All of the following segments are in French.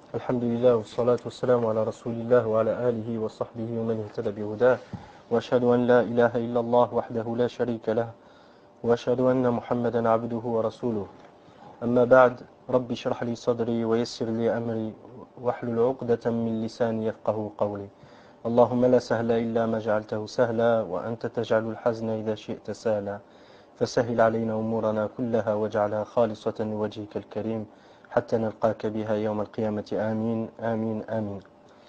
الحمد لله والصلاة والسلام على رسول الله وعلى آله وصحبه ومن اهتدى بهداه وأشهد أن لا إله إلا الله وحده لا شريك له وأشهد أن محمدا عبده ورسوله أما بعد رب اشرح لي صدري ويسر لي أمري واحلل عقدة من لساني يفقه قولي اللهم لا سهل إلا ما جعلته سهلا وأنت تجعل الحزن إذا شئت سهلا فسهل علينا أمورنا كلها واجعلها خالصة لوجهك الكريم حتى نلقاك بها يوم القيامة آمين آمين آمين.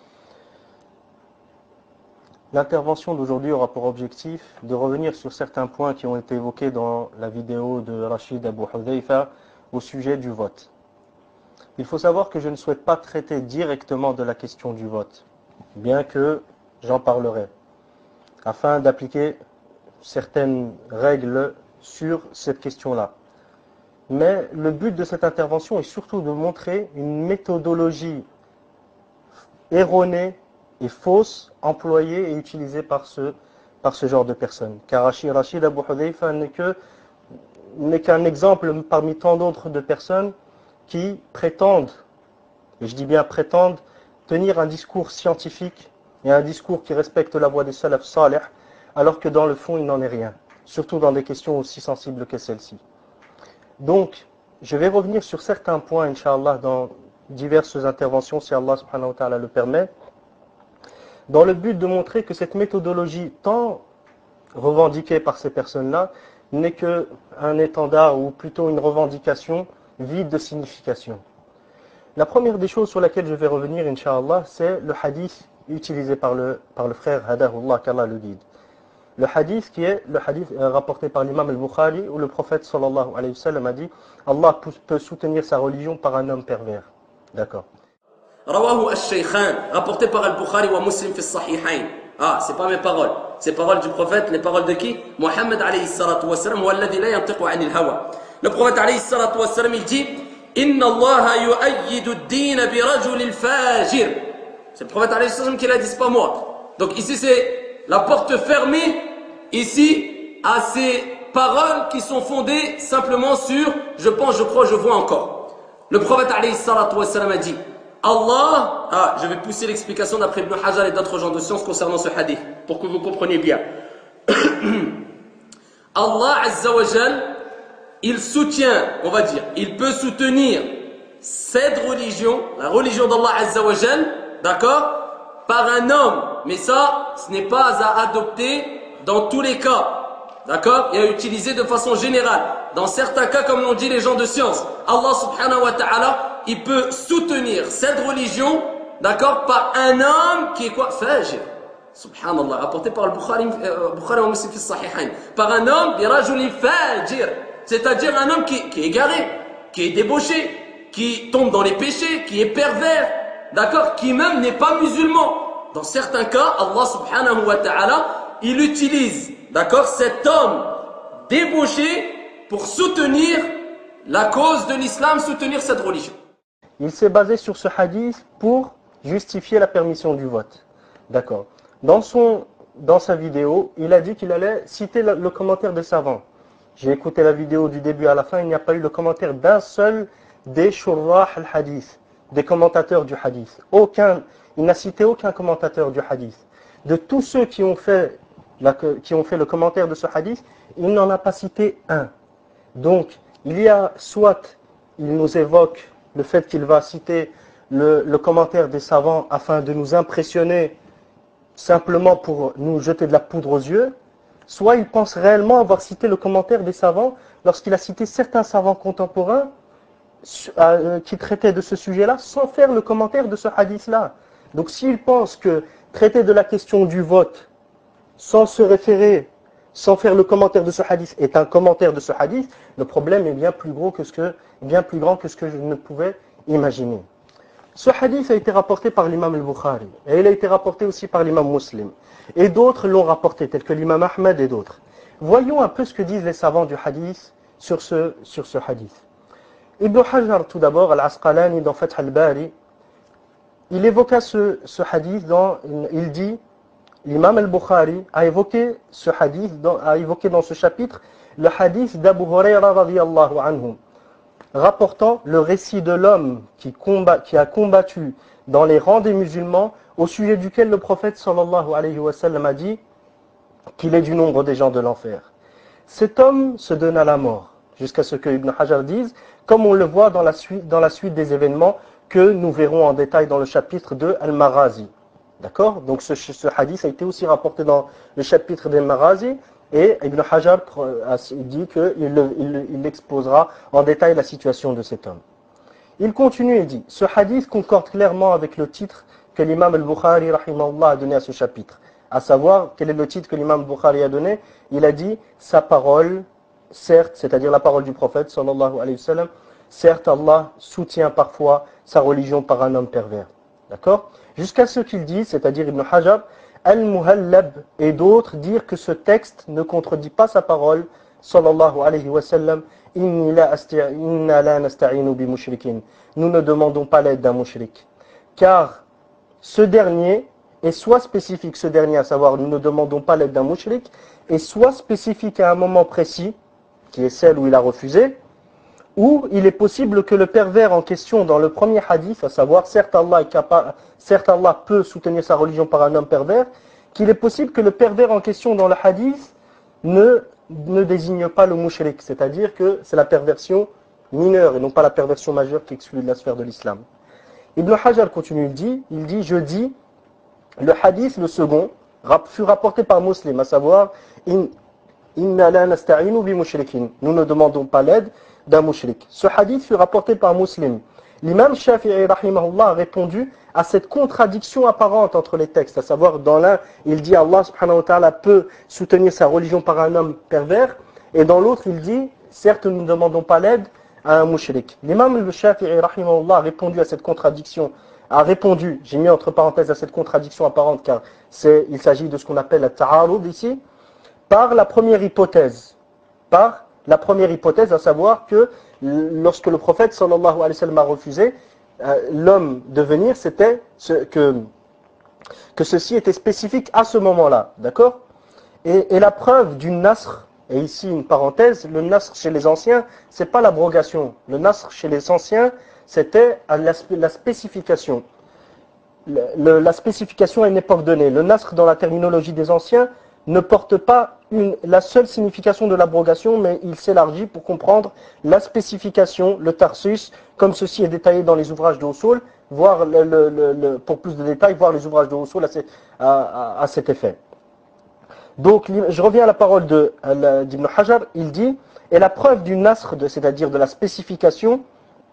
L'intervention d'aujourd'hui aura pour objectif de revenir sur certains points qui ont été évoqués dans la vidéo de Rachid Abu Hudhayfa au sujet du vote. Il faut savoir que je ne souhaite pas traiter directement de la question du vote, bien que j'en parlerai, afin d'appliquer certaines règles sur cette question-là. Mais le but de cette intervention est surtout de montrer une méthodologie erronée et fausse employée et utilisée par ce genre de personnes. Car Rachid Abu Hudhayfa n'est qu'un exemple parmi tant d'autres de personnes qui prétendent, et je dis bien prétendent, tenir un discours scientifique et un discours qui respecte la voie des salaf salih, alors que dans le fond il n'en est rien, surtout dans des questions aussi sensibles que celle-ci. Donc, je vais revenir sur certains points, Inch'Allah, dans diverses interventions, si Allah subhanahu wa ta'ala le permet, dans le but de montrer que cette méthodologie tant revendiquée par ces personnes-là n'est qu'un étendard ou plutôt une revendication vide de signification. La première des choses sur laquelle je vais revenir, Inch'Allah, c'est le hadith utilisé par le frère Hadahullah, qu'Allah le guide. Le hadith qui est le hadith rapporté par l'imam al-Bukhari où le prophète sallallahu alayhi wa sallam a dit Allah peut soutenir sa religion par un homme pervers. D'accord. Rawahu al-Shaykhan, rapporté par al-Bukhari wa Muslim fi as-Sahihayn. Ah, c'est pas mes paroles. C'est paroles du prophète, les paroles de qui? Muhammad alayhi salatu wa sallam, wa alladhi la yantiqu 'anil hawa. Le prophète alayhi salatu wa sallam, il dit Inna Allah yu'ayyidu ad-din bi rajulil fajir. C'est le prophète alayhi sallam qui l'a dit, c'est pas moi. Donc ici c'est la porte fermée, ici, à ces paroles qui sont fondées simplement sur « je pense, je crois, je vois encore ». Le prophète alayhi salatu wa sallam a dit Allah, je vais pousser l'explication d'après Ibn Hajar et d'autres gens de science concernant ce hadith, pour que vous compreniez bien. Allah Azza wa Jal, il soutient, on va dire, il peut soutenir cette religion, la religion d'Allah Azza wa Jal, d'accord, par un homme, mais ça, ce n'est pas à adopter dans tous les cas, d'accord, et à utiliser de façon générale. Dans certains cas, comme l'ont dit les gens de science, Allah subhanahu wa ta'ala, il peut soutenir cette religion, d'accord, par un homme qui est quoi? Fajir. Subhanallah, rapporté par le Bukhari wa Muslim fi as-Sahihayn. Par un homme, bi rajulin fajir, c'est-à-dire un homme qui est égaré, qui est débauché, qui tombe dans les péchés, qui est pervers, d'accord, qui même n'est pas musulman. Dans certains cas, Allah subhanahu wa ta'ala, il utilise, d'accord, cet homme débauché pour soutenir la cause de l'islam, soutenir cette religion. Il s'est basé sur ce hadith pour justifier la permission du vote. D'accord. Dans sa vidéo, il a dit qu'il allait citer le commentaire des savants. J'ai écouté la vidéo du début à la fin, il n'y a pas eu le commentaire d'un seul des shurrah al-hadith, des commentateurs du hadith. Il n'a cité aucun commentateur du hadith. De tous ceux qui ont fait le commentaire de ce hadith, il n'en a pas cité un. Donc, il y a soit, il nous évoque le fait qu'il va citer le commentaire des savants afin de nous impressionner simplement pour nous jeter de la poudre aux yeux, soit il pense réellement avoir cité le commentaire des savants lorsqu'il a cité certains savants contemporains qui traitaient de ce sujet-là sans faire le commentaire de ce hadith-là. Donc s'il pense que traiter de la question du vote sans se référer, sans faire le commentaire de ce hadith est un commentaire de ce hadith, le problème est bien plus grand que ce que je ne pouvais imaginer. Ce hadith a été rapporté par l'imam al-Bukhari et il a été rapporté aussi par l'imam Muslim. Et d'autres l'ont rapporté, tels que l'imam Ahmed et d'autres. Voyons un peu ce que disent les savants du hadith sur ce hadith. Ibn Hajar, tout d'abord, Al-Asqalani dans Fath al-Bari, il évoqua ce hadith, il dit, l'imam al-Bukhari a évoqué dans ce chapitre le hadith d'Abu Hurayra radiyallahu anhu, rapportant le récit de l'homme qui a combattu dans les rangs des musulmans, au sujet duquel le prophète sallallahu alayhi wa sallam a dit qu'il est du nombre des gens de l'enfer. Cet homme se donna la mort, jusqu'à ce que Ibn Hajar dise, comme on le voit dans la suite des événements que nous verrons en détail dans le chapitre de Al-Maghazi. D'accord? Donc ce hadith a été aussi rapporté dans le chapitre des Maghazi, et Ibn Hajar dit qu'il exposera en détail la situation de cet homme. Il continue et dit, ce hadith concorde clairement avec le titre que l'imam al-Bukhari rahimahullah a donné à ce chapitre. À savoir, quel est le titre que l'imam al-Bukhari a donné? Il a dit, sa parole, certes, c'est-à-dire la parole du prophète sallallahu alayhi wa sallam, certes Allah soutient parfois sa religion par un homme pervers. D'accord? Jusqu'à ce qu'il dise, c'est-à-dire Ibn Hajar, Al-Muhallab et d'autres dire que ce texte ne contredit pas sa parole, sallallahu alayhi wa sallam, Inna la nasta'inu bi mushrikin. Nous ne demandons pas l'aide d'un mushrik. Car ce dernier est soit spécifique, ce dernier, à savoir nous ne demandons pas l'aide d'un mushrik, est soit spécifique à un moment précis, qui est celle où il a refusé, ou il est possible que le pervers en question dans le premier hadith, à savoir certes Allah peut soutenir sa religion par un homme pervers, qu'il est possible que le pervers en question dans le hadith ne désigne pas le mushrik, c'est-à-dire que c'est la perversion mineure et non pas la perversion majeure qui exclut de la sphère de l'islam. Ibn Hajar continue, il dit, je dis, le hadith, le second, fut rapporté par Muslim, à savoir, Inna la nasta'inu bi mushrikin. Nous ne demandons pas l'aide d'un mushrik. Ce hadith fut rapporté par Muslim. L'imam Shafi'i rahimahullah a répondu à cette contradiction apparente entre les textes, à savoir dans l'un, il dit Allah subhanahu wa ta'ala peut soutenir sa religion par un homme pervers, et dans l'autre il dit, certes nous ne demandons pas l'aide à un mushrik. L'imam Shafi'i rahimahullah a répondu à cette contradiction, j'ai mis entre parenthèses à cette contradiction apparente car il s'agit de ce qu'on appelle la ta'arud ici, par la première hypothèse, à savoir que lorsque le prophète sallallahu alayhi wa sallam a refusé, l'homme de venir, c'était que ceci était spécifique à ce moment-là, d'accord? Et la preuve du nasr, et ici une parenthèse, le nasr chez les anciens, c'est pas l'abrogation. Le nasr chez les anciens, c'était la spécification. La spécification à une époque donnée. Le nasr dans la terminologie des anciens ne porte pas la seule signification de l'abrogation, mais il s'élargit pour comprendre la spécification, le tarsus, comme ceci est détaillé dans les ouvrages de Usul, voir pour plus de détails, voir les ouvrages de Usul à cet effet. Donc, je reviens à la parole d'Ibn Hajar, il dit, et la preuve du nasr, c'est-à-dire de la spécification,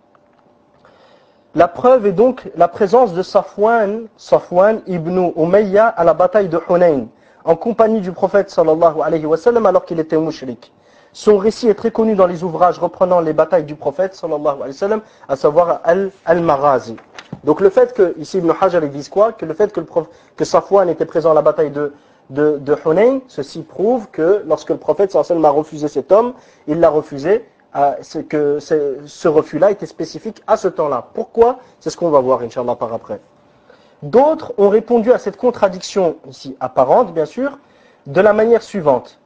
la preuve est donc la présence de Safwan ibn Umayya à la bataille de Hunayn, en compagnie du prophète sallallahu alayhi wa sallam alors qu'il était mushrik. Son récit est très connu dans les ouvrages reprenant les batailles du prophète sallallahu alayhi wa sallam, à savoir Al-Maghazi. Donc le fait que, ici Ibn Hajar dise quoi? Que le fait que Safwan était présent à la bataille de Hunayn, ceci prouve que lorsque le prophète sallallahu alayhi wa sallam a refusé cet homme, il l'a refusé, ce refus-là était spécifique à ce temps-là. Pourquoi? C'est ce qu'on va voir, Inch'Allah, par après. D'autres ont répondu à cette contradiction, ici apparente, bien sûr, de la manière suivante.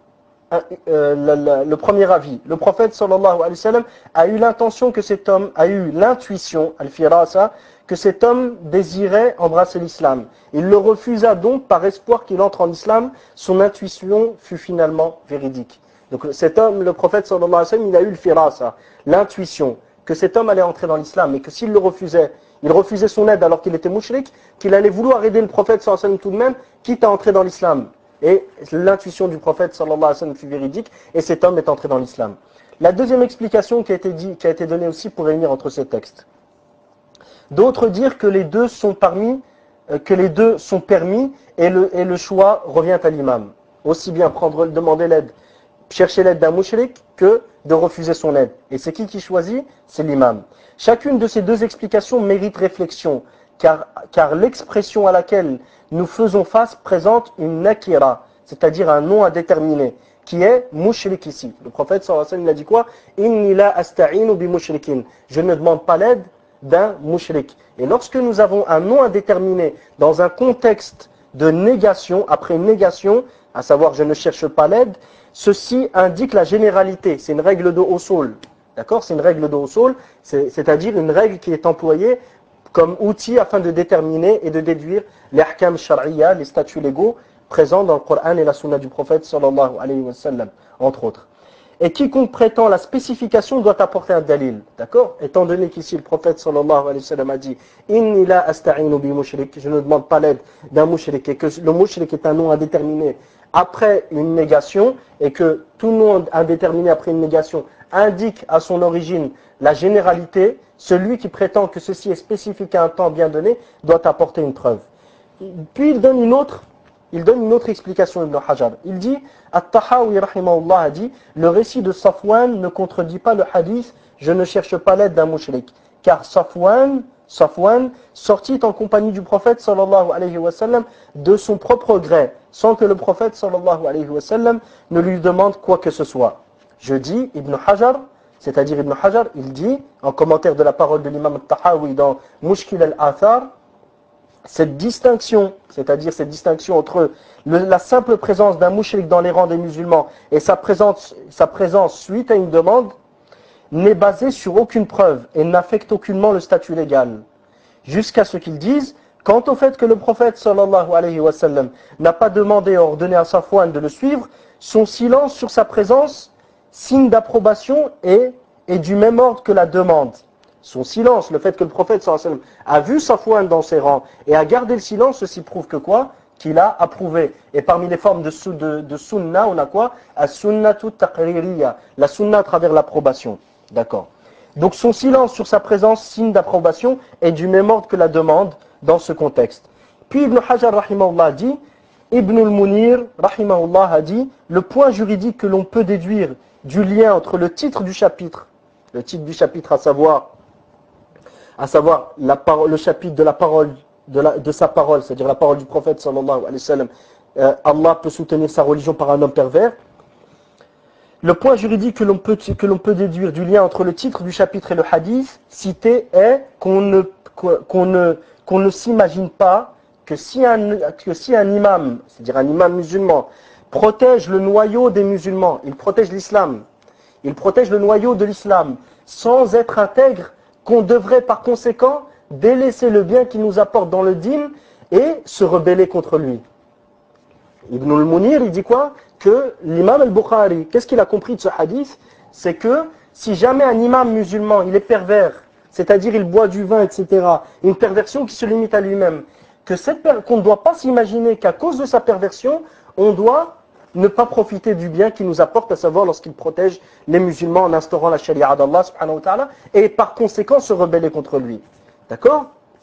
Le premier avis, le prophète sallallahu alayhi wa sallam a eu l'intention que cet homme, a eu l'intuition, al-firasa, que cet homme désirait embrasser l'islam. Il le refusa donc par espoir qu'il entre en islam. Son intuition fut finalement véridique. Donc cet homme, le prophète sallallahu alayhi wa sallam, il a eu le firasa, l'intuition, que cet homme allait entrer dans l'islam, et que s'il le refusait, il refusait son aide alors qu'il était mushrik, qu'il allait vouloir aider le prophète sallallahu alayhi wa sallam tout de même, quitte à entrer dans l'islam. Et l'intuition du prophète sallallahu alayhi wa sallam fut véridique, et cet homme est entré dans l'islam. La deuxième explication qui a été donnée aussi pour réunir entre ces textes. D'autres dirent que les deux sont permis, et le choix revient à l'imam. Aussi bien demander l'aide, chercher l'aide d'un mushrik que de refuser son aide. Et c'est qui choisit? C'est l'imam. Chacune de ces deux explications mérite réflexion, car l'expression à laquelle nous faisons face présente une nakira, c'est-à-dire un nom à déterminer, qui est mushrik ici. Le prophète sallallahu alayhi wa sallam il a dit quoi? Inni la asta'inu bi mushrikin. Je ne demande pas l'aide d'un mushrik. Et lorsque nous avons un nom à déterminer dans un contexte de négation, après négation, à savoir je ne cherche pas l'aide, ceci indique la généralité. C'est une règle de usul. D'accord? C'est une règle de usul, c'est-à-dire une règle qui est employée comme outil afin de déterminer et de déduire les ahkam shar'iyya, les statuts légaux présents dans le Coran et la sunna du prophète sallallahu alayhi wa sallam, entre autres. Et quiconque prétend la spécification doit apporter un dalil, d'accord? Étant donné qu'ici le prophète sallallahu alayhi wa sallam a dit « Inni la asta'inu bi mushrik » je ne demande pas l'aide d'un mushrik, et que le mushrik est un nom indéterminé après une négation, et que tout nom indéterminé après une négation indique à son origine la généralité, celui qui prétend que ceci est spécifique à un temps bien donné doit apporter une preuve. Puis il donne une autre explication, Ibn Hajar. Il dit, At-Tahawi rahimahullah a dit, le récit de Safwan ne contredit pas le hadith, je ne cherche pas l'aide d'un mushrik. Car Safwan sortit en compagnie du prophète sallallahu alayhi wa sallam de son propre gré, sans que le prophète sallallahu alayhi wa sallam ne lui demande quoi que ce soit. Je dis, Ibn Hajar, c'est-à-dire Ibn Hajar, il dit, en commentaire de la parole de l'imam At-Tahawi dans Mushkil al-Athar, cette distinction, c'est-à-dire cette distinction entre la simple présence d'un mushrik dans les rangs des musulmans et sa présence suite à une demande, n'est basée sur aucune preuve et n'affecte aucunement le statut légal. Jusqu'à ce qu'ils disent, quant au fait que le prophète sallallahu alayhi wa sallam n'a pas demandé et ordonné à Safwan de le suivre, son silence sur sa présence, signe d'approbation et du même ordre que la demande. Son silence, le fait que le prophète sallallahu alayhi wa sallam a vu Safwan dans ses rangs et a gardé le silence, ceci prouve que quoi? Qu'il a approuvé. Et parmi les formes de sunna, on a quoi? As-sunnatu taqririyya, la sunna à travers l'approbation. D'accord. Donc son silence sur sa présence, signe d'approbation, est du même ordre que la demande dans ce contexte. Puis Ibn Hajar rahimahullah dit, Ibn al-Munir rahimahullah a dit, le point juridique que l'on peut déduire du lien entre le titre du chapitre à savoir le chapitre de la parole de sa parole, c'est-à-dire la parole du prophète sallallahu alayhi wa sallam, Allah peut soutenir sa religion par un homme pervers. Le point juridique que l'on peut déduire du lien entre le titre du chapitre et le hadith cité est qu'on ne s'imagine pas que si un imam, c'est-à-dire un imam musulman, protège le noyau des musulmans, il protège l'islam, il protège le noyau de l'islam, sans être intègre, qu'on devrait par conséquent délaisser le bien qu'il nous apporte dans le dîn et se rebeller contre lui. Ibn al-Munir, il dit quoi? Que l'imam al-Bukhari, qu'est-ce qu'il a compris de ce hadith? C'est que si jamais un imam musulman, il est pervers, c'est-à-dire il boit du vin, etc., une perversion qui se limite à lui-même, qu'on ne doit pas s'imaginer qu'à cause de sa perversion, on doit ne pas profiter du bien qu'il nous apporte, à savoir lorsqu'il protège les musulmans en instaurant la sharia d'Allah subhanahu wa ta'ala, et par conséquent se rebeller contre lui. D'accord?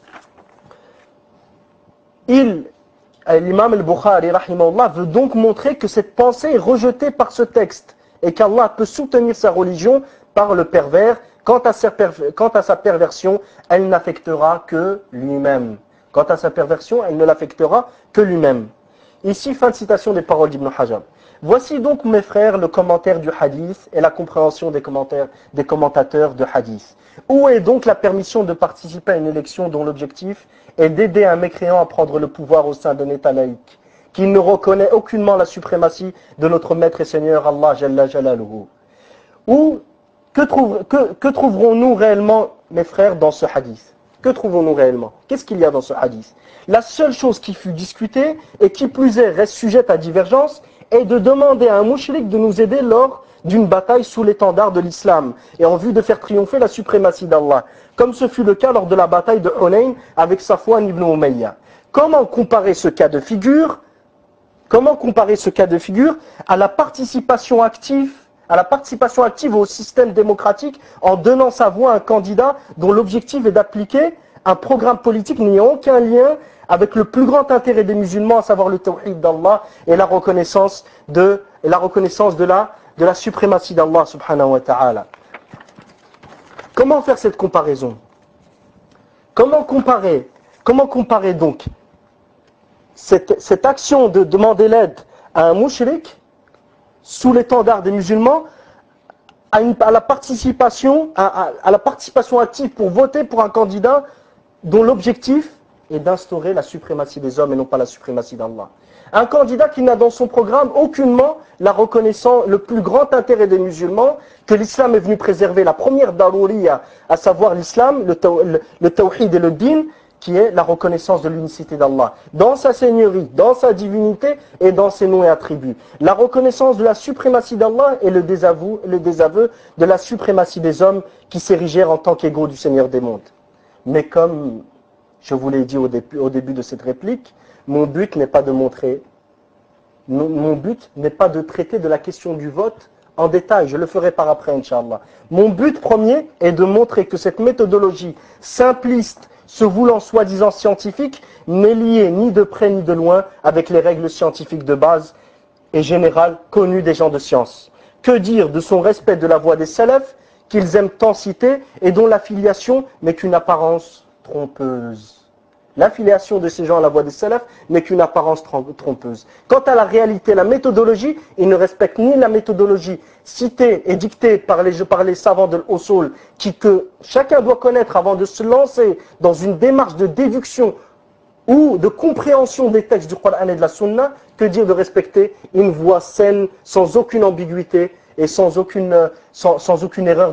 L'imam al-Bukhari rahimahullah veut donc montrer que cette pensée est rejetée par ce texte et qu'Allah peut soutenir sa religion par le pervers. Quant à sa perversion, elle n'affectera que lui-même. Quant à sa perversion, elle ne l'affectera que lui-même. Ici, fin de citation des paroles d'Ibn Hajar. Voici donc, mes frères, le commentaire du hadith et la compréhension des commentateurs de hadith. Où est donc la permission de participer à une élection dont l'objectif est d'aider un mécréant à prendre le pouvoir au sein d'un État laïque, qui ne reconnaît aucunement la suprématie de notre Maître et Seigneur Allah Jalla Jalaluhu? Ou que trouverons-nous réellement, mes frères, dans ce hadith? Que trouvons-nous réellement? Qu'est-ce qu'il y a dans ce hadith? La seule chose qui fut discutée, et qui plus est reste sujette à divergence, est de demander à un mushrik de nous aider lors d'une bataille sous l'étendard de l'islam, et en vue de faire triompher la suprématie d'Allah, comme ce fut le cas lors de la bataille de Hunayn avec Safwan ibn Umayya. Comment comparer ce cas de figure à la participation active au système démocratique en donnant sa voix à un candidat dont l'objectif est d'appliquer un programme politique n'ayant aucun lien avec le plus grand intérêt des musulmans, à savoir le tawhid d'Allah et la reconnaissance de la suprématie d'Allah subhanahu wa ta'ala. Comment faire cette comparaison? Comment comparer donc cette action de demander l'aide à un mushrik sous l'étendard des musulmans à la participation active pour voter pour un candidat dont l'objectif est d'instaurer la suprématie des hommes et non pas la suprématie d'Allah. Un candidat qui n'a dans son programme aucunement la reconnaissance, le plus grand intérêt des musulmans, que l'islam est venu préserver, la première darouriya, à savoir l'islam, le tawhid et le din, qui est la reconnaissance de l'unicité d'Allah, dans sa seigneurie, dans sa divinité et dans ses noms et attributs. La reconnaissance de la suprématie d'Allah et le désaveu de la suprématie des hommes qui s'érigèrent en tant qu'égaux du Seigneur des mondes. Mais comme je vous l'ai dit au début de cette réplique, mon but n'est pas de montrer, mon but n'est pas de traiter de la question du vote en détail, je le ferai par après, Inch'Allah. Mon but premier est de montrer que cette méthodologie simpliste, se voulant soi-disant scientifique, n'est liée ni de près ni de loin avec les règles scientifiques de base et générales connues des gens de science. Que dire de son respect de la voix des salafs, qu'ils aiment tant citer et dont l'affiliation n'est qu'une apparence trompeuse. L'affiliation de ces gens à la voix des salafs n'est qu'une apparence trompeuse. Quant à la réalité, la méthodologie, ils ne respectent ni la méthodologie citée et dictée par les savants de l'Usul, que chacun doit connaître avant de se lancer dans une démarche de déduction ou de compréhension des textes du Coran et de la Sunna, que dire de respecter une voix saine, sans aucune ambiguïté et sans aucune erreur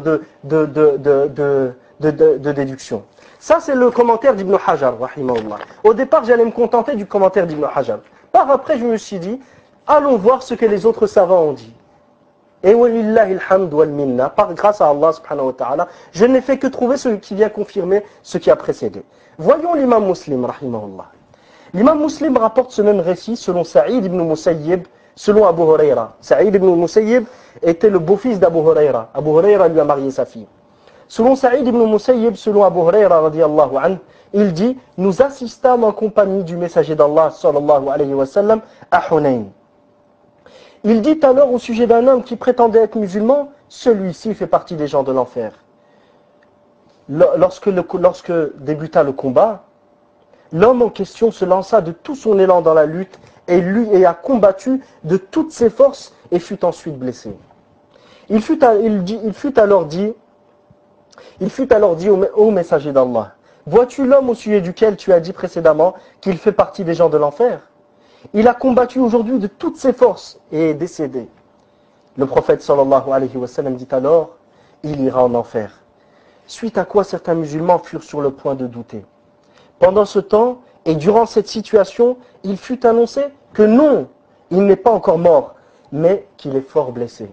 de déduction. Ça, c'est le commentaire d'Ibn Hajar, rahimahullah. Au départ, j'allais me contenter du commentaire d'Ibn Hajar. Par après, je me suis dit, allons voir ce que les autres savants ont dit. Et walillahi alhamd wal minna, grâce à Allah subhanahu wa ta'ala, je n'ai fait que trouver ce qui vient confirmer ce qui a précédé. Voyons l'imam Muslim, rahimahullah. L'imam Muslim rapporte ce même récit selon Saïd ibn Musayyib, selon Abu Huraira. Saïd ibn Musayyib était le beau-fils d'Abu Huraira. Abu Huraira lui a marié sa fille. Selon Saïd ibn Musayyib, selon Abu Huraira radiyallahu anhu, il dit « Nous assistâmes en compagnie du messager d'Allah sallallahu alayhi wa sallam à Hunayn. » Il dit alors au sujet d'un homme qui prétendait être musulman, celui-ci fait partie des gens de l'enfer. Lorsque débuta le combat, l'homme en question se lança de tout son élan dans la lutte et a combattu de toutes ses forces et fut ensuite blessé. Il fut alors dit au messager d'Allah, « Vois-tu l'homme au sujet duquel tu as dit précédemment qu'il fait partie des gens de l'enfer ? Il a combattu aujourd'hui de toutes ses forces et est décédé. » Le prophète sallallahu alayhi wa sallam dit alors, « Il ira en enfer. » Suite à quoi certains musulmans furent sur le point de douter. Pendant ce temps, et durant cette situation, il fut annoncé que non, il n'est pas encore mort, mais qu'il est fort blessé.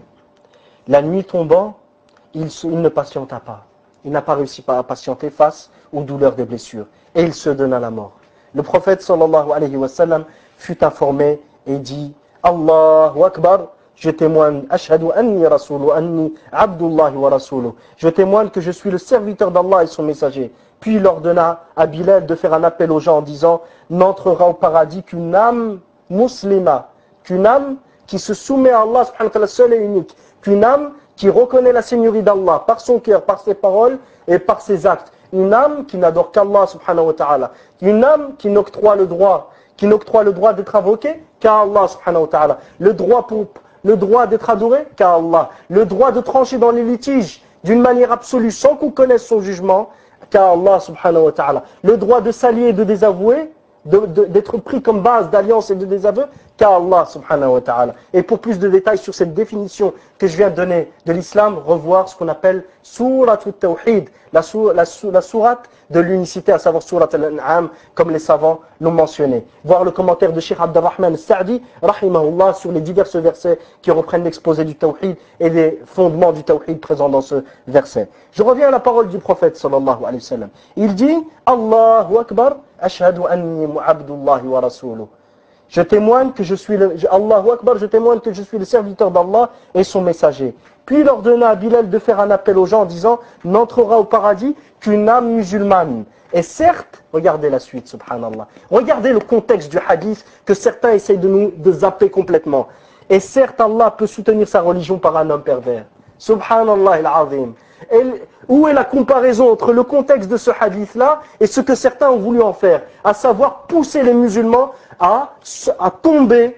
La nuit tombant, il ne patienta pas. Il n'a pas réussi à patienter face aux douleurs des blessures. Et il se donna la mort. Le prophète sallallahu alayhi wa sallam fut informé et dit « Allahu Akbar, je témoigne, ashhadu anni rasulu, anni abdullahi wa rasuluh. Je témoigne que je suis le serviteur d'Allah et son messager. » Puis il ordonna à Bilal de faire un appel aux gens en disant « N'entrera au paradis qu'une âme muslima, qu'une âme qui se soumet à Allah subhanahu wa ta'ala seul et unique, qu'une âme qui reconnaît la seigneurie d'Allah par son cœur, par ses paroles et par ses actes. Une âme qui n'adore qu'Allah subhanahu wa ta'ala. Une âme qui n'octroie le droit d'être invoqué qu'à Allah subhanahu wa ta'ala. Le droit d'être adoré qu'à Allah. Le droit de trancher dans les litiges d'une manière absolue sans qu'on connaisse son jugement qu'à Allah subhanahu wa ta'ala. Le droit de s'allier et de désavouer, d'être pris comme base d'alliance et de désaveu qu'à Allah subhanahu wa ta'ala. Et pour plus de détails sur cette définition que je viens de donner de l'islam, revoir ce qu'on appelle Surat al-Tawhid, la sourate de l'unicité, à savoir Surat al-An'am, comme les savants l'ont mentionné. Voir le commentaire de Cheikh Abdurrahman al-Sa'di, rahimahullah, sur les divers versets qui reprennent l'exposé du Tawhid et les fondements du Tawhid présents dans ce verset. Je reviens à la parole du prophète sallallahu alayhi wa sallam. Il dit Allahu Akbar, ashhadu anni abdullahi wa rasuluh. Je témoigne que je suis Allahu Akbar, je témoigne que je suis le serviteur d'Allah et son messager. Puis il ordonna à Bilal de faire un appel aux gens en disant « N'entrera au paradis qu'une âme musulmane. » Et certes, regardez la suite, subhanallah. Regardez le contexte du hadith que certains essayent de zapper complètement. Et certes, Allah peut soutenir sa religion par un homme pervers. Subhanallah al-azim. Où est la comparaison entre le contexte de ce hadith-là et ce que certains ont voulu en faire, à savoir pousser les musulmans à tomber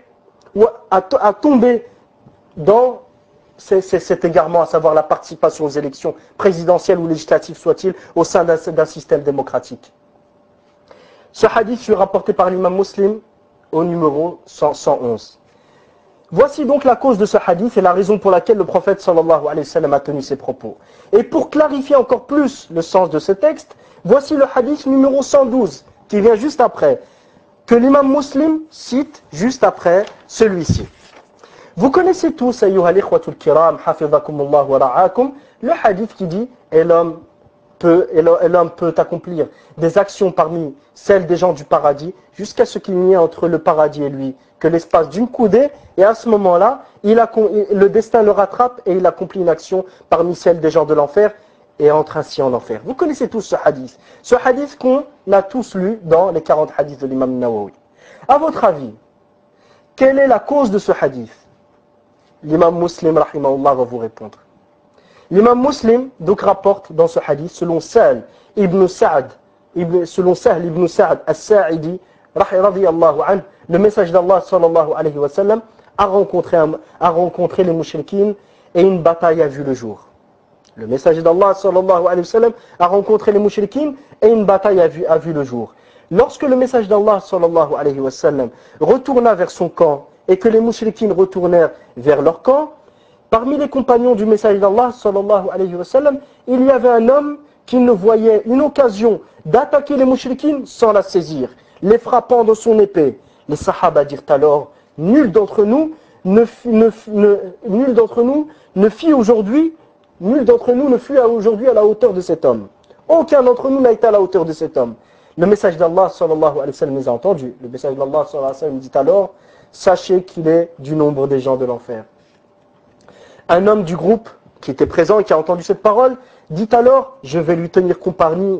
dans cet égarement, à savoir la participation aux élections présidentielles ou législatives soit-il, au sein d'un système démocratique. Ce hadith fut rapporté par l'imam Muslim au numéro 111. Voici donc la cause de ce hadith et la raison pour laquelle le prophète sallallahu alayhi wa sallam a tenu ses propos. Et pour clarifier encore plus le sens de ce texte, voici le hadith numéro 112 qui vient juste après, que l'imam Muslim cite juste après celui-ci. Vous connaissez tous, ayyuha al-ikhwatul kiram, hafizakumullah wa ra'akum, le hadith qui dit « Et l'homme peut accomplir des actions parmi celles des gens du paradis jusqu'à ce qu'il n'y ait entre le paradis et lui que l'espace d'une coudée, et à ce moment-là, le destin le rattrape et il accomplit une action parmi celles des gens de l'enfer et entre ainsi en enfer. » Vous connaissez tous ce hadith qu'on a tous lu dans les 40 hadiths de l'imam Nawawi. À votre avis, quelle est la cause de ce hadith? L'imam Muslim, rahimahullah, va vous répondre. L'imam Muslim donc rapporte dans ce hadith, selon Sahl ibn Sa'd as-Sa'idi, radiyallahu anhu, le message d'Allah sallallahu alayhi wa sallam a rencontré les mouchriquines et une bataille a vu le jour. Le messager d'Allah sallallahu alayhi wa sallam a rencontré les mouchriquines et une bataille a vu le jour. Lorsque le message d'Allah sallallahu alayhi wa sallam retourna vers son camp et que les mouchriquines retournèrent vers leur camp, parmi les compagnons du message d'Allah sallallahu alayhi wa sallam, il y avait un homme qui ne voyait une occasion d'attaquer les mouchriquines sans la saisir, les frappant de son épée. Les sahaba dirent alors, nul d'entre nous ne fut aujourd'hui à la hauteur de cet homme. Aucun d'entre nous n'a été à la hauteur de cet homme. Le message d'Allah sallallahu alayhi wa sallam les a entendus. Le message d'Allah sallallahu alayhi wa sallam dit alors, sachez qu'il est du nombre des gens de l'enfer. Un homme du groupe qui était présent et qui a entendu cette parole dit alors, je vais lui tenir compagnie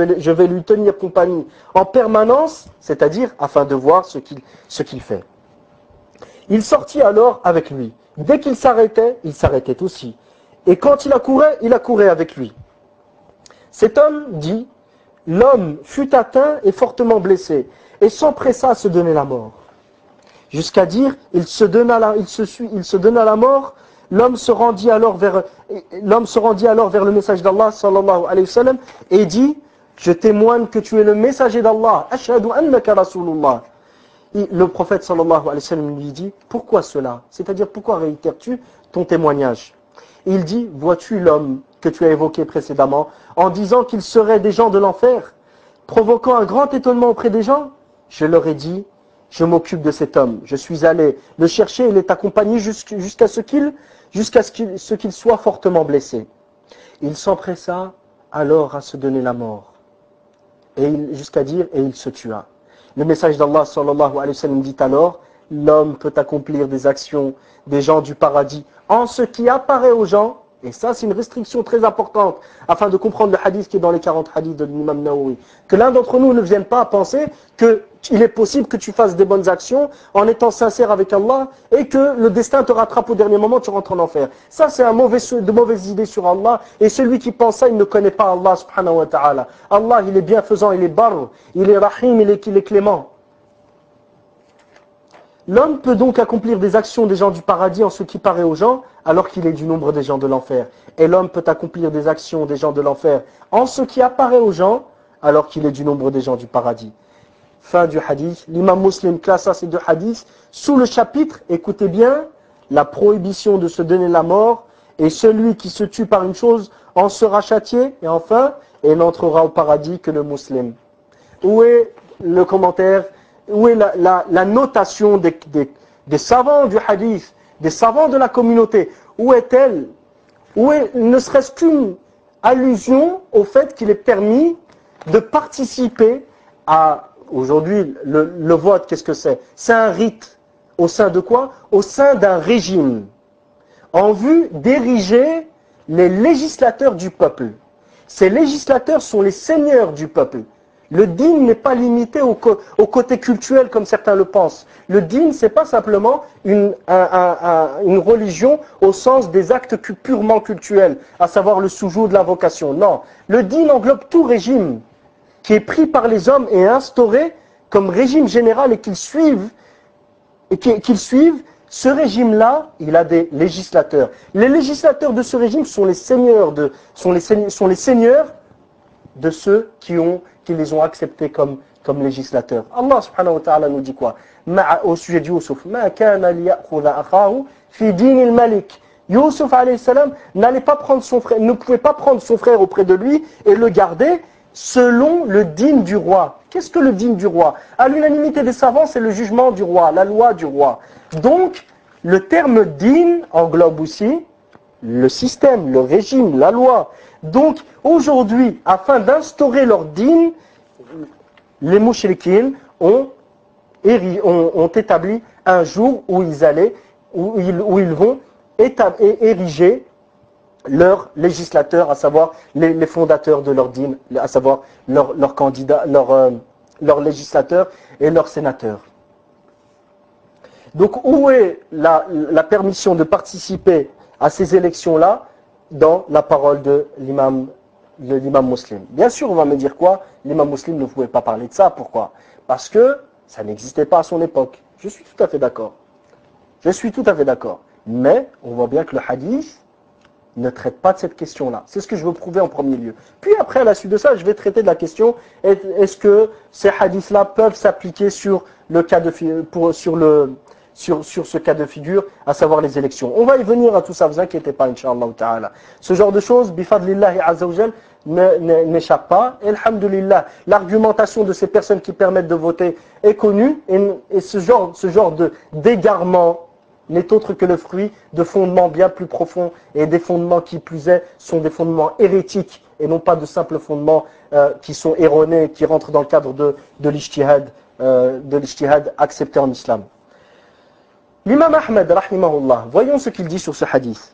en permanence, c'est-à-dire afin de voir ce qu'il fait. Il sortit alors avec lui. Dès qu'il s'arrêtait, il s'arrêtait aussi. Et quand il accourait avec lui. Cet homme dit, l'homme fut atteint et fortement blessé et s'empressa à se donner la mort. Jusqu'à dire, il se donna la mort. L'homme se rendit alors vers le message d'Allah sallallahu alayhi wa sallam et dit, je témoigne que tu es le messager d'Allah, ashhadu annaka rasulullah. Le prophète sallallahu alayhi wa sallam lui dit, pourquoi cela? C'est-à-dire, pourquoi réitères-tu ton témoignage? Il dit, vois-tu l'homme que tu as évoqué précédemment en disant qu'il serait des gens de l'enfer, provoquant un grand étonnement auprès des gens? Je leur ai dit, je m'occupe de cet homme, je suis allé le chercher, il est accompagné jusqu'à ce qu'il soit fortement blessé. Il s'empressa alors à se donner la mort, jusqu'à dire, et il se tua. Le message d'Allah sallallahu alayhi wa sallam dit alors, l'homme peut accomplir des actions des gens du paradis en ce qui apparaît aux gens, et ça c'est une restriction très importante, afin de comprendre le hadith qui est dans les 40 hadiths de l'imam Nawawi, que l'un d'entre nous ne vienne pas à penser qu'il est possible que tu fasses des bonnes actions en étant sincère avec Allah et que le destin te rattrape au dernier moment, tu rentres en enfer. Ça c'est de mauvaises idées sur Allah, et celui qui pense ça, il ne connaît pas Allah subhanahu wa ta'ala. Allah, il est bienfaisant, il est barr, il est rahim, il est clément. L'homme peut donc accomplir des actions des gens du paradis en ce qui paraît aux gens, alors qu'il est du nombre des gens de l'enfer. Et l'homme peut accomplir des actions des gens de l'enfer en ce qui apparaît aux gens, alors qu'il est du nombre des gens du paradis. Fin du hadith. L'imam Muslim classa ces deux hadiths sous le chapitre, écoutez bien, la prohibition de se donner la mort, et celui qui se tue par une chose en sera châtié, et enfin, et n'entrera au paradis que le musulman. Où est le commentaire? Où est la notation des savants du hadith, des savants de la communauté? Où est-elle? Où est ne serait-ce qu'une allusion au fait qu'il est permis de participer à, aujourd'hui, le vote, qu'est-ce que c'est? C'est un rite. Au sein de quoi? Au sein d'un régime, en vue d'ériger les législateurs du peuple. Ces législateurs sont les seigneurs du peuple. Le dîn n'est pas limité au côté cultuel comme certains le pensent. Le dîn, c'est pas simplement une religion au sens des actes purement cultuels, à savoir le soujoud de l'invocation. Non, le dîn englobe tout régime qui est pris par les hommes et instauré comme régime général et qu'ils suivent. Ce régime-là, il a des législateurs. Les législateurs de ce régime sont les seigneurs de ceux qui les ont acceptés comme comme législateur. Allah subhanahu wa ta'ala nous dit quoi au sujet de Youssouf? Ma kana liya'khudha akhahu fi din al-malik. Youssouf alayhi salam n'allait pas prendre son frère, ne pouvait pas prendre son frère auprès de lui et le garder selon le dîn du roi. Qu'est-ce que le dîn du roi? À l'unanimité des savants, c'est le jugement du roi, la loi du roi. Donc, le terme dîn englobe aussi le système, le régime, la loi. Donc, aujourd'hui, afin d'instaurer leur dîn, les mouchriquines ont établi un jour où ils vont ériger leurs législateurs, à savoir les fondateurs de leur dîn, à savoir leurs candidats, leurs législateurs et leurs sénateurs. Donc, où est la permission de participer à ces élections-là dans la parole de l'imam Muslim? Bien sûr, on va me dire quoi? L'imam Muslim ne pouvait pas parler de ça. Pourquoi? Parce que ça n'existait pas à son époque. Je suis tout à fait d'accord. Mais on voit bien que le hadith ne traite pas de cette question-là. C'est ce que je veux prouver en premier lieu. Puis après, à la suite de ça, je vais traiter de la question, est-ce que ces hadiths-là peuvent s'appliquer sur ce cas de figure, à savoir les élections. On va y venir à tout ça, vous inquiétez pas, Inch'Allah ta'ala. Ce genre de choses, bifadlillahi azza wa jal, n'échappe pas. Et alhamdulillah, l'argumentation de ces personnes qui permettent de voter est connue, et ce genre d'égarement n'est autre que le fruit de fondements bien plus profonds, et des fondements qui plus est sont des fondements hérétiques, et non pas de simples fondements qui sont erronés, qui rentrent dans le cadre de l'ijtihad accepté en islam. L'imam Ahmed, rahimahullah, voyons ce qu'il dit sur ce hadith.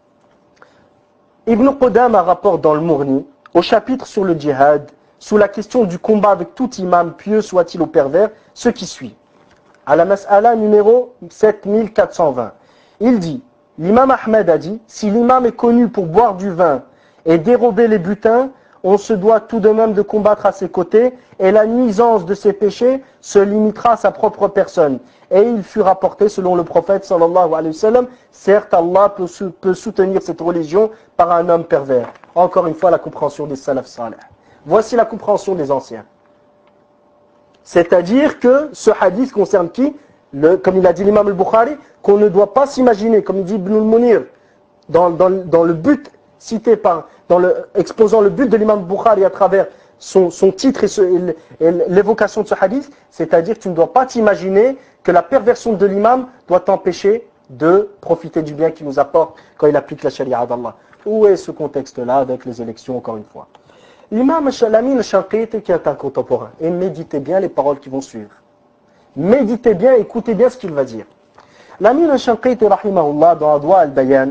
Ibn Qudama rapporte dans le Mourni, au chapitre sur le djihad, sous la question du combat avec tout imam, pieux soit-il ou pervers, ce qui suit. À la mas'ala numéro 7420, il dit, l'imam Ahmed a dit, si l'imam est connu pour boire du vin et dérober les butins, on se doit tout de même de combattre à ses côtés, et la nuisance de ses péchés se limitera à sa propre personne. Et il fut rapporté selon le prophète sallallahu alayhi wa sallam, certes Allah peut soutenir cette religion par un homme pervers. Encore une fois la compréhension des salaf salih. Voici la compréhension des anciens. C'est-à-dire que ce hadith concerne qui? Comme il a dit l'imam al-Bukhari, qu'on ne doit pas s'imaginer, comme il dit Ibn al-Munir, dans le but cité exposant le but de l'imam al-Bukhari à travers son titre et l'évocation de ce hadith, c'est-à-dire que tu ne dois pas t'imaginer que la perversion de l'imam doit t'empêcher de profiter du bien qu'il nous apporte quand il applique la charia d'Allah. Où est ce contexte-là avec les élections, encore une fois? L'imam Amin al-Shanqiti, qui est un contemporain, et méditez bien les paroles qui vont suivre. Méditez bien, écoutez bien ce qu'il va dire. L'Amin al-Shanqiti, rahimahullah, dans Adwa al-Bayan,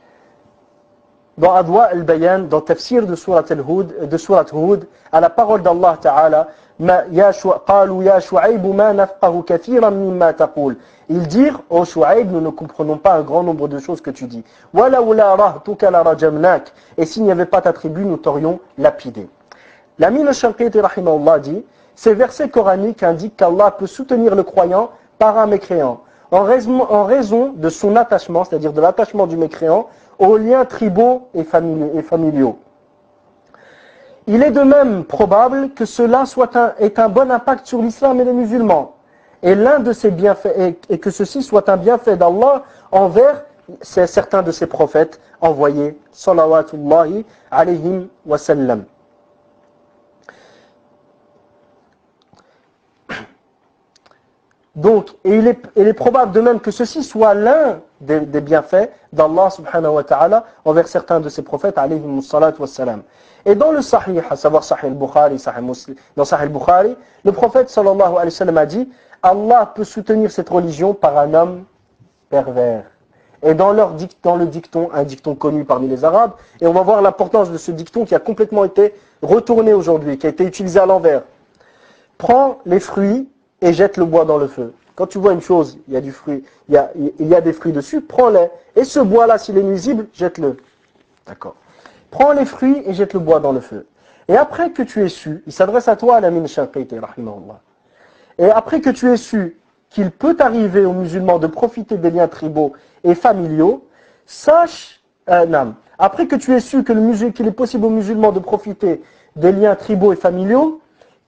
dans Tafsir de Surat Hud, à la parole d'Allah Ta'ala, ils dirent, ô Shu'aib, nous ne comprenons pas un grand nombre de choses que tu dis. Et s'il n'y avait pas ta tribu, nous t'aurions lapidé. L'Amin al-Shanqiti rahimahullah dit, ces versets coraniques indiquent qu'Allah peut soutenir le croyant par un mécréant, en raison de son attachement, c'est-à-dire de l'attachement du mécréant, aux liens tribaux et familiaux. Il est de même probable que cela ait un bon impact sur l'islam et les musulmans. Et l'un de ces bienfaits, et que ceci soit un bienfait d'Allah envers certains de ses prophètes envoyés, salawatullahi alayhim wa sallam. Donc, et il est probable de même que ceci soit l'un des bienfaits d'Allah subhanahu wa ta'ala envers certains de ses prophètes alayhim salatu wa salam. Et dans le Sahih, à savoir Sahih al-Bukhari, dans Sahih al-Bukhari, le prophète sallallahu alayhi wa sallam a dit, Allah peut soutenir cette religion par un homme pervers. Et dans le dicton, un dicton connu parmi les Arabes, et on va voir l'importance de ce dicton qui a complètement été retourné aujourd'hui, qui a été utilisé à l'envers. Prends les fruits et jette le bois dans le feu. Quand tu vois une chose, il y a du fruit, il y a des fruits dessus, prends-les. Et ce bois-là, s'il est nuisible, jette-le. D'accord. Prends les fruits et jette le bois dans le feu. Et après que tu aies su, il s'adresse à toi, l'Amin Shanqiti, rahimahullah. Et après que tu aies su qu'il peut arriver aux musulmans de profiter des liens tribaux et familiaux, après que tu aies su qu'il est possible aux musulmans de profiter des liens tribaux et familiaux,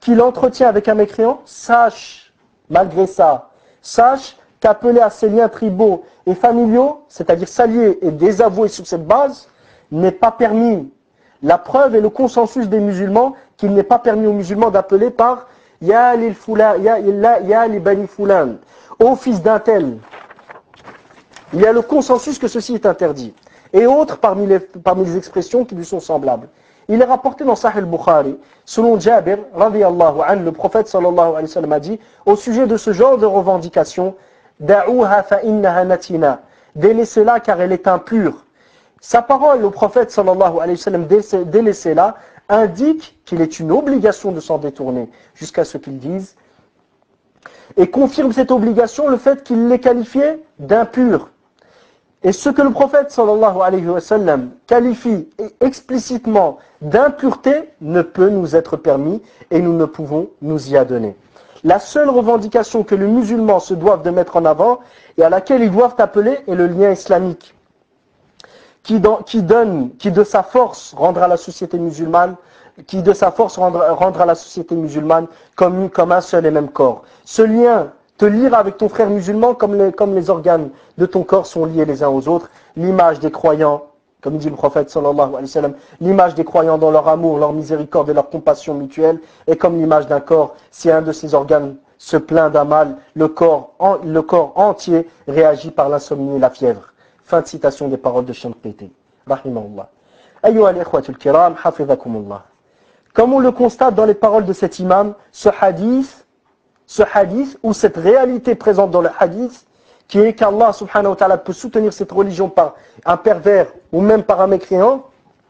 qu'il entretient avec un mécréant, sache, malgré ça, sache qu'appeler à ses liens tribaux et familiaux, c'est-à-dire s'allier et désavouer sur cette base, n'est pas permis. La preuve est le consensus des musulmans qu'il n'est pas permis aux musulmans d'appeler par Ya li bani fulan, ô fils d'un tel. Il y a le consensus que ceci est interdit. Et autres parmi les expressions qui lui sont semblables. Il est rapporté dans Sahih al-Bukhari, selon Jabir, radiyallahu anhu, le prophète sallallahu alayhi wa sallam a dit, au sujet de ce genre de revendication, Da'uha fa innaha natina, délaissez-la car elle est impure. Sa parole au prophète sallallahu alayhi wa sallam, délaissez-la, indique qu'il est une obligation de s'en détourner, jusqu'à ce qu'il dise, et confirme cette obligation le fait qu'il l'ait qualifiée d'impure. Et ce que le prophète sallallahu alayhi wa sallam qualifie explicitement d'impureté ne peut nous être permis et nous ne pouvons nous y adonner. La seule revendication que les musulmans se doivent de mettre en avant et à laquelle ils doivent appeler est le lien islamique, qui de sa force rendra la société musulmane, rendra la société musulmane comme un seul et même corps. Ce lien te liera avec ton frère musulman comme les organes de ton corps sont liés les uns aux autres. L'image des croyants, comme dit le prophète sallallahu alayhi wa sallam, l'image des croyants dans leur amour, leur miséricorde et leur compassion mutuelle est comme l'image d'un corps. Si un de ces organes se plaint d'un mal, le corps entier réagit par l'insomnie et la fièvre. Fin de citation des paroles de Shanqiti. Rahimahullah. Ayyuha al-ikhwatul kiram, hafizakumullah. Comme on le constate dans les paroles de cet imam, ce hadith ou cette réalité présente dans le hadith, qui est qu'Allah subhanahu wa ta'ala peut soutenir cette religion par un pervers ou même par un mécréant,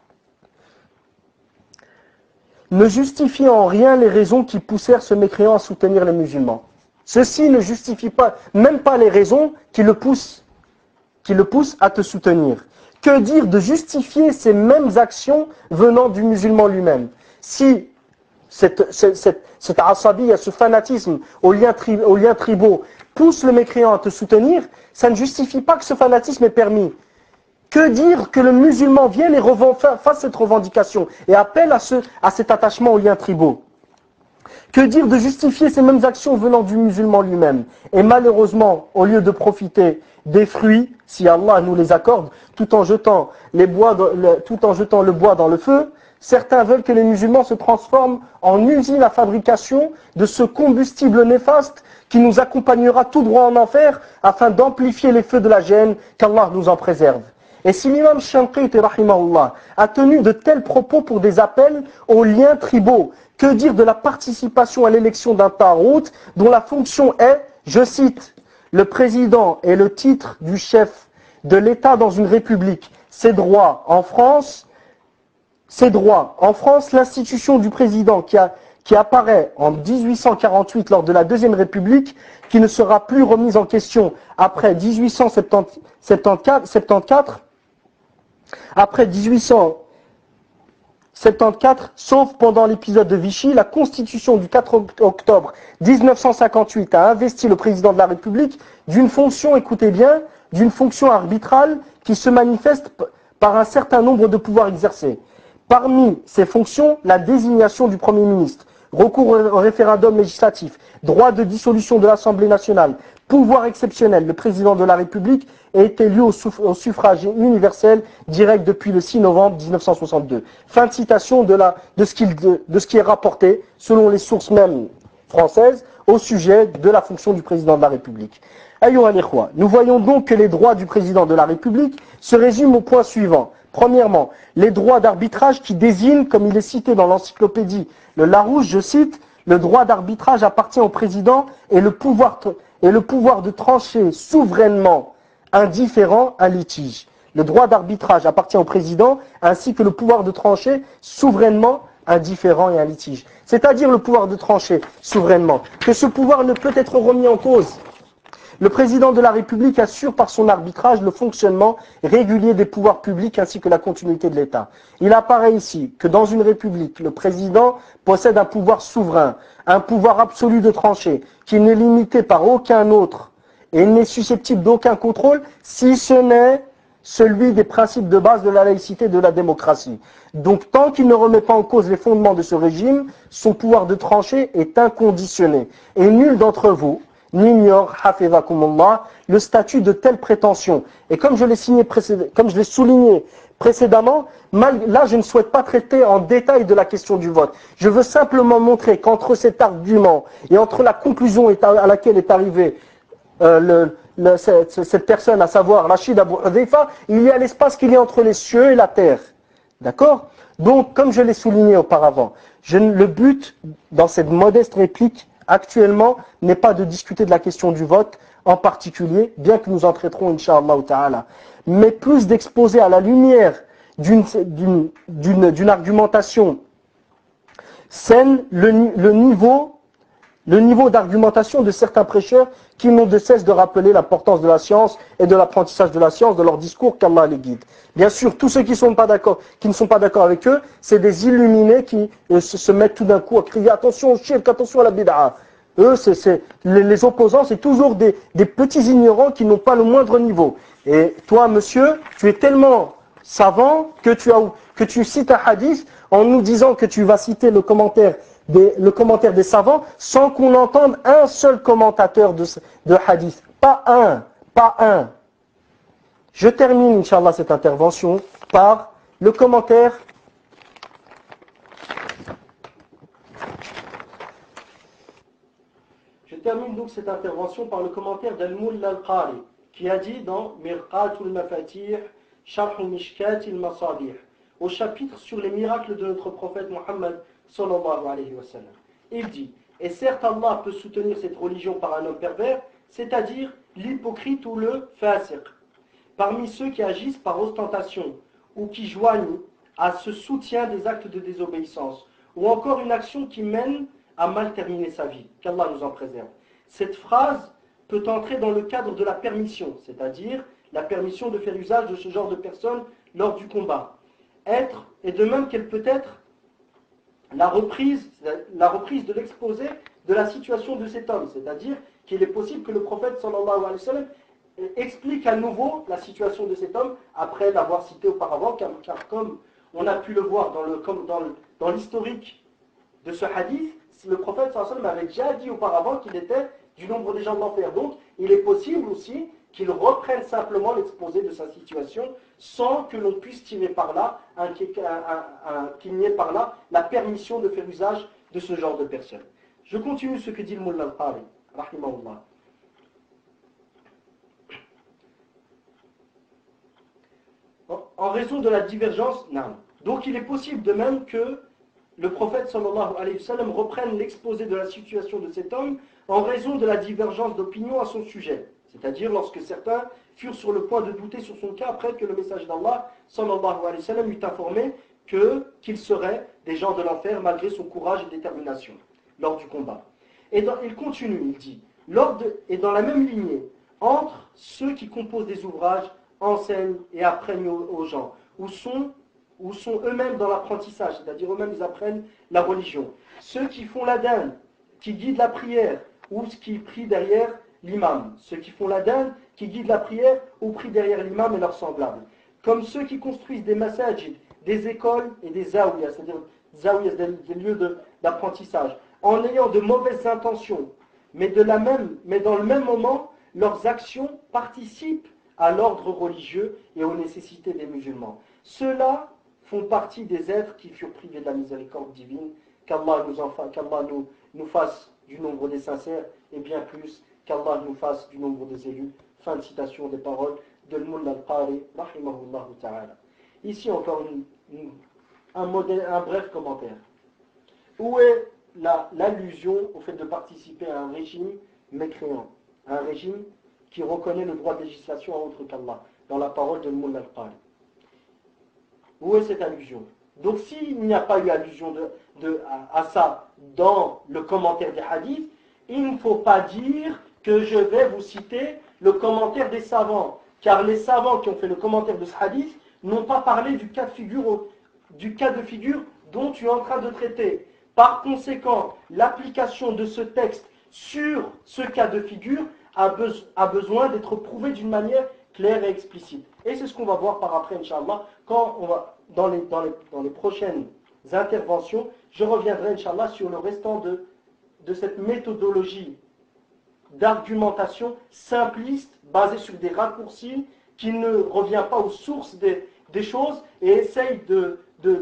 ne justifie en rien les raisons qui poussèrent ce mécréant à soutenir les musulmans. Ceci ne justifie pas, même pas les raisons qui le poussent à te soutenir. Que dire de justifier ces mêmes actions venant du musulman lui-même? Si cette asabiya, ce fanatisme aux liens tribaux pousse le mécréant à te soutenir, ça ne justifie pas que ce fanatisme est permis. Que dire que le musulman vienne et fasse cette revendication et appelle à cet attachement aux liens tribaux? Que dire de justifier ces mêmes actions venant du musulman lui-même? Et malheureusement, au lieu de profiter des fruits, si Allah nous les accorde, tout en jetant le bois dans le feu, certains veulent que les musulmans se transforment en usine à fabrication de ce combustible néfaste qui nous accompagnera tout droit en enfer afin d'amplifier les feux de la gêne, qu'Allah nous en préserve. Et si l'imam Shanqiti rahimahullah a tenu de tels propos pour des appels aux liens tribaux, que dire de la participation à l'élection d'un tarout dont la fonction est, je cite, le président est le titre du chef de l'État dans une république. Ses droits en France, l'institution du président qui apparaît en 1848 lors de la Deuxième République, qui ne sera plus remise en question après 1874, sauf pendant l'épisode de Vichy, la Constitution du 4 octobre 1958 a investi le président de la République d'une fonction, écoutez bien, d'une fonction arbitrale qui se manifeste par un certain nombre de pouvoirs exercés. Parmi ces fonctions, la désignation du Premier ministre, recours au référendum législatif, droit de dissolution de l'Assemblée nationale, pouvoir exceptionnel, le président de la République est élu au suffrage universel direct depuis le 6 novembre 1962. Fin de citation de ce qui est rapporté, selon les sources même françaises, au sujet de la fonction du président de la République. Ayyuha al-ikhwa, nous voyons donc que les droits du président de la République se résument au point suivant. Premièrement, les droits d'arbitrage qui désignent, comme il est cité dans l'encyclopédie le Larousse, je cite, le droit d'arbitrage appartient au président et le pouvoir de trancher souverainement indifférent un litige. Le droit d'arbitrage appartient au président ainsi que le pouvoir de trancher souverainement indifférent et un litige. C'est-à-dire le pouvoir de trancher souverainement, que ce pouvoir ne peut être remis en cause. Le président de la République assure par son arbitrage le fonctionnement régulier des pouvoirs publics ainsi que la continuité de l'État. Il apparaît ici que dans une république, le président possède un pouvoir souverain, un pouvoir absolu de trancher, qui n'est limité par aucun autre et n'est susceptible d'aucun contrôle, si ce n'est celui des principes de base de la laïcité et de la démocratie. Donc tant qu'il ne remet pas en cause les fondements de ce régime, son pouvoir de trancher est inconditionné. Et nul d'entre vous n'ignore, hafidhakumullah, le statut de telle prétention. Et comme je l'ai souligné précédemment, là je ne souhaite pas traiter en détail de la question du vote. Je veux simplement montrer qu'entre cet argument et entre la conclusion à laquelle est arrivée cette personne, à savoir Rachid Abu Hudhayfa, il y a l'espace qu'il y a entre les cieux et la terre. D'accord ? Donc, comme je l'ai souligné auparavant, le but dans cette modeste réplique actuellement n'est pas de discuter de la question du vote en particulier, bien que nous en traiterons, Inch'Allah ta'ala, mais plus d'exposer à la lumière d'une argumentation saine le niveau d'argumentation de certains prêcheurs qui n'ont de cesse de rappeler l'importance de la science et de l'apprentissage de la science, de leur discours, qu'Allah les guide. Bien sûr, tous ceux qui ne sont pas d'accord avec eux, c'est des illuminés qui se mettent tout d'un coup à crier « Attention au shirk, attention à la bid'a ». Eux, les opposants, c'est toujours des petits ignorants qui n'ont pas le moindre niveau. Et toi, monsieur, tu es tellement savant que tu cites un hadith en nous disant que tu vas citer le commentaire des savants sans qu'on entende un seul commentateur de hadith. Pas un. Je termine, Inch'Allah, cette intervention par le commentaire d'Al-Mulla al-Qari, qui a dit dans Mirqatul Mafatih, Sharh Mishkat al-Masadih, au chapitre sur les miracles de notre prophète Muhammad sallallahu alayhi wa sallam. Il dit, et certes Allah peut soutenir cette religion par un homme pervers, c'est-à-dire l'hypocrite ou le fasiq, parmi ceux qui agissent par ostentation ou qui joignent à ce soutien des actes de désobéissance, ou encore une action qui mène à mal terminer sa vie, qu'Allah nous en préserve. Cette phrase peut entrer dans le cadre de la permission, c'est-à-dire la permission de faire usage de ce genre de personnes lors du combat. Et de même qu'elle peut être la reprise de l'exposé de la situation de cet homme, c'est-à-dire qu'il est possible que le prophète sallallahu alayhi wa sallam explique à nouveau la situation de cet homme après l'avoir cité auparavant, car comme on a pu le voir dans l'historique de ce hadith, le prophète sallallahu alayhi wa sallam avait déjà dit auparavant qu'il était du nombre des gens de l'enfer. Donc il est possible aussi qu'il reprenne simplement l'exposé de sa situation sans que l'on puisse tirer par là, qu'il n'y ait par là la permission de faire usage de ce genre de personnes. Je continue ce que dit le Mullah al-Qari, rahimahullah. En raison de la divergence, non. Donc il est possible de même que le prophète sallallahu alayhi wa sallam reprenne l'exposé de la situation de cet homme en raison de la divergence d'opinion à son sujet. C'est-à-dire lorsque certains furent sur le point de douter sur son cas après que le message d'Allah sallallahu alayhi wa sallam eut informé qu'ils seraient des gens de l'enfer malgré son courage et détermination lors du combat. Et il continue, il dit, et dans la même lignée, entre ceux qui composent des ouvrages, enseignent et apprennent aux gens, ou sont eux-mêmes dans l'apprentissage, c'est-à-dire eux-mêmes ils apprennent la religion, ceux qui font l'adhan, qui guident la prière, ou qui prient derrière l'imam, ceux qui font l'adhan, qui guident la prière ou prient derrière l'imam et leurs semblables, comme ceux qui construisent des masajid, des écoles et des zawiyas, c'est-à-dire des lieux d'apprentissage, en ayant de mauvaises intentions, mais dans le même moment, leurs actions participent à l'ordre religieux et aux nécessités des musulmans. Ceux-là font partie des êtres qui furent privés de la miséricorde divine, qu'Allah nous fasse du nombre des sincères et bien plus qu'Allah nous fasse du nombre des élus. Fin de citation des paroles de Al-Mullah al-Qari, rahimahullah ta'ala. Ici encore un bref commentaire. Où est l'allusion au fait de participer à un régime mécréant, un régime qui reconnaît le droit de législation à autre qu'Allah, dans la parole de Al-Mullah al-Qari? Où est cette allusion? Donc s'il n'y a pas eu allusion à ça dans le commentaire des hadiths, il ne faut pas dire que je vais vous citer le commentaire des savants, car les savants qui ont fait le commentaire de ce hadith n'ont pas parlé du cas de figure dont tu es en train de traiter. Par conséquent, l'application de ce texte sur ce cas de figure a besoin d'être prouvée d'une manière claire et explicite. Et c'est ce qu'on va voir par après, Inch'Allah, quand on va, dans les prochaines interventions, je reviendrai, Inch'Allah, sur le restant de cette méthodologie d'argumentation simpliste, basée sur des raccourcis, qui ne revient pas aux sources des choses et essaye de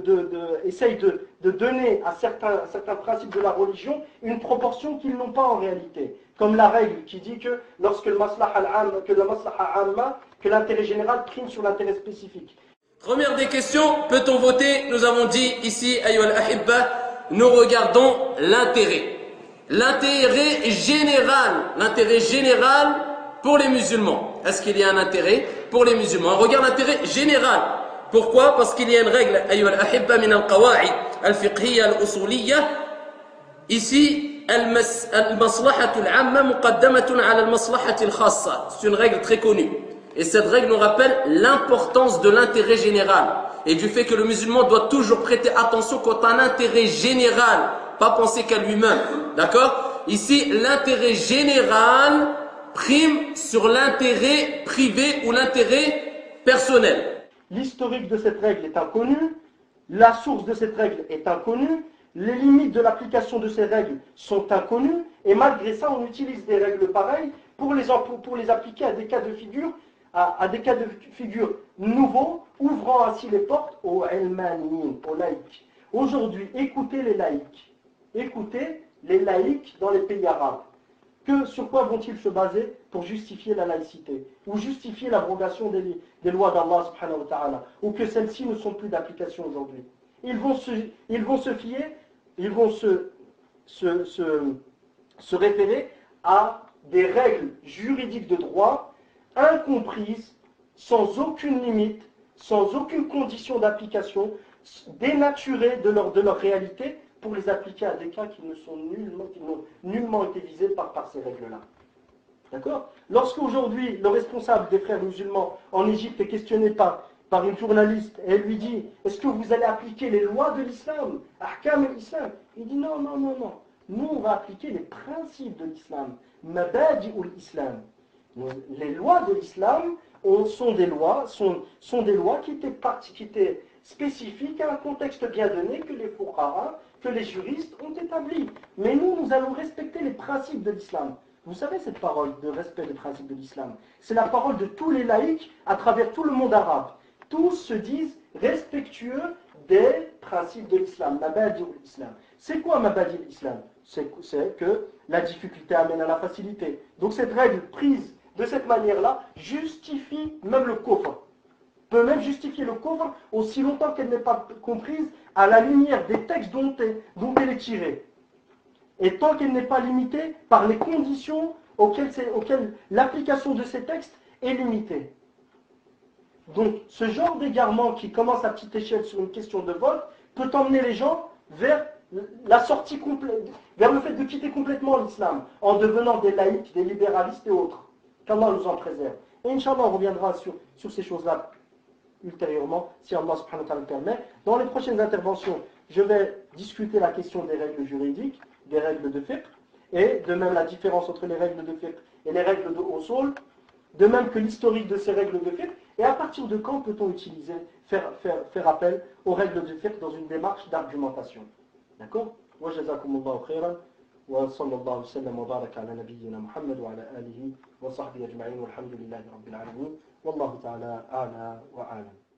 donner à certains principes de la religion une proportion qu'ils n'ont pas en réalité. Comme la règle qui dit que lorsque le maslaha al-amma, que l'intérêt général prime sur l'intérêt spécifique. Première des questions, peut-on voter? Nous avons dit ici, ayyuha al-ahibba, nous regardons l'intérêt. L'intérêt général pour les musulmans. Est-ce qu'il y a un intérêt pour les musulmans? On regarde l'intérêt général. Pourquoi? Parce qu'il y a une règle, ayyuha al-ahibba, min al-qawa'id al-fiqhiyya al-usuliyya. Ici, al-maslahatu al-amma muqaddamatun ala al-maslahati al-khassa. C'est une règle très connue. Et cette règle nous rappelle l'importance de l'intérêt général et du fait que le musulman doit toujours prêter attention quant à un intérêt général, pas penser qu'à lui-même. D'accord? Ici, l'intérêt général prime sur l'intérêt privé ou l'intérêt personnel. L'historique de cette règle est inconnu, la source de cette règle est inconnue, les limites de l'application de ces règles sont inconnues, et malgré ça, on utilise des règles pareilles pour les appliquer à des cas de figure, à des cas de figure nouveaux, ouvrant ainsi les portes aux elmaniyin, aux laïcs. Aujourd'hui, écoutez les laïcs. Écoutez les laïcs dans les pays arabes. Sur quoi vont-ils se baser pour justifier la laïcité? Ou justifier l'abrogation des lois d'Allah subhanahu wa ta'ala? Ou que celles-ci ne sont plus d'application aujourd'hui? Ils vont se référer à des règles juridiques de droit incomprises, sans aucune limite, sans aucune condition d'application, dénaturées de leur réalité, pour les appliquer à des cas qui n'ont nullement été visés par ces règles-là. D'accord? Lorsque aujourd'hui le responsable des frères musulmans en Égypte est questionné par une journaliste et elle lui dit: est-ce que vous allez appliquer les lois de l'islam, ahkam l'islam? Il dit non. Nous on va appliquer les principes de l'islam, mabadi'ul islam. Les lois de l'islam sont des lois qui étaient spécifiques à un contexte bien donné que les fuqaha, que les juristes ont établi. Mais nous allons respecter les principes de l'islam. Vous savez cette parole de respect des principes de l'islam? C'est la parole de tous les laïcs à travers tout le monde arabe. Tous se disent respectueux des principes de l'islam, mabadi l'islam. C'est quoi mabadi l'islam? C'est que la difficulté amène à la facilité. Donc cette règle prise de cette manière-là justifie même le kufr. Peut même justifier le kufr aussi longtemps qu'elle n'est pas comprise à la lumière des textes dont elle est tirée. Et tant qu'elle n'est pas limitée par les conditions auxquelles l'application de ces textes est limitée. Donc ce genre d'égarement qui commence à petite échelle sur une question de vote peut emmener les gens vers la sortie complète, vers le fait de quitter complètement l'islam, en devenant des laïcs, des libéralistes et autres. Qu'Allah nous en préserve. Et Inch'Allah, on reviendra sur ces choses-là ultérieurement, si Allah subhanahu wa ta'ala le permet. Dans les prochaines interventions, je vais discuter la question des règles juridiques, des règles de fiqh, et de même la différence entre les règles de fiqh et les règles de usul, de même que l'historique de ces règles de fiqh, et à partir de quand peut-on faire appel aux règles de fiqh dans une démarche d'argumentation. D'accord? Wa jazakumullahu khairan. وصلى الله وسلم وبارك على نبينا محمد وعلى آله وصحبه أجمعين والحمد لله رب العالمين والله تعالى أعلى وأعلم.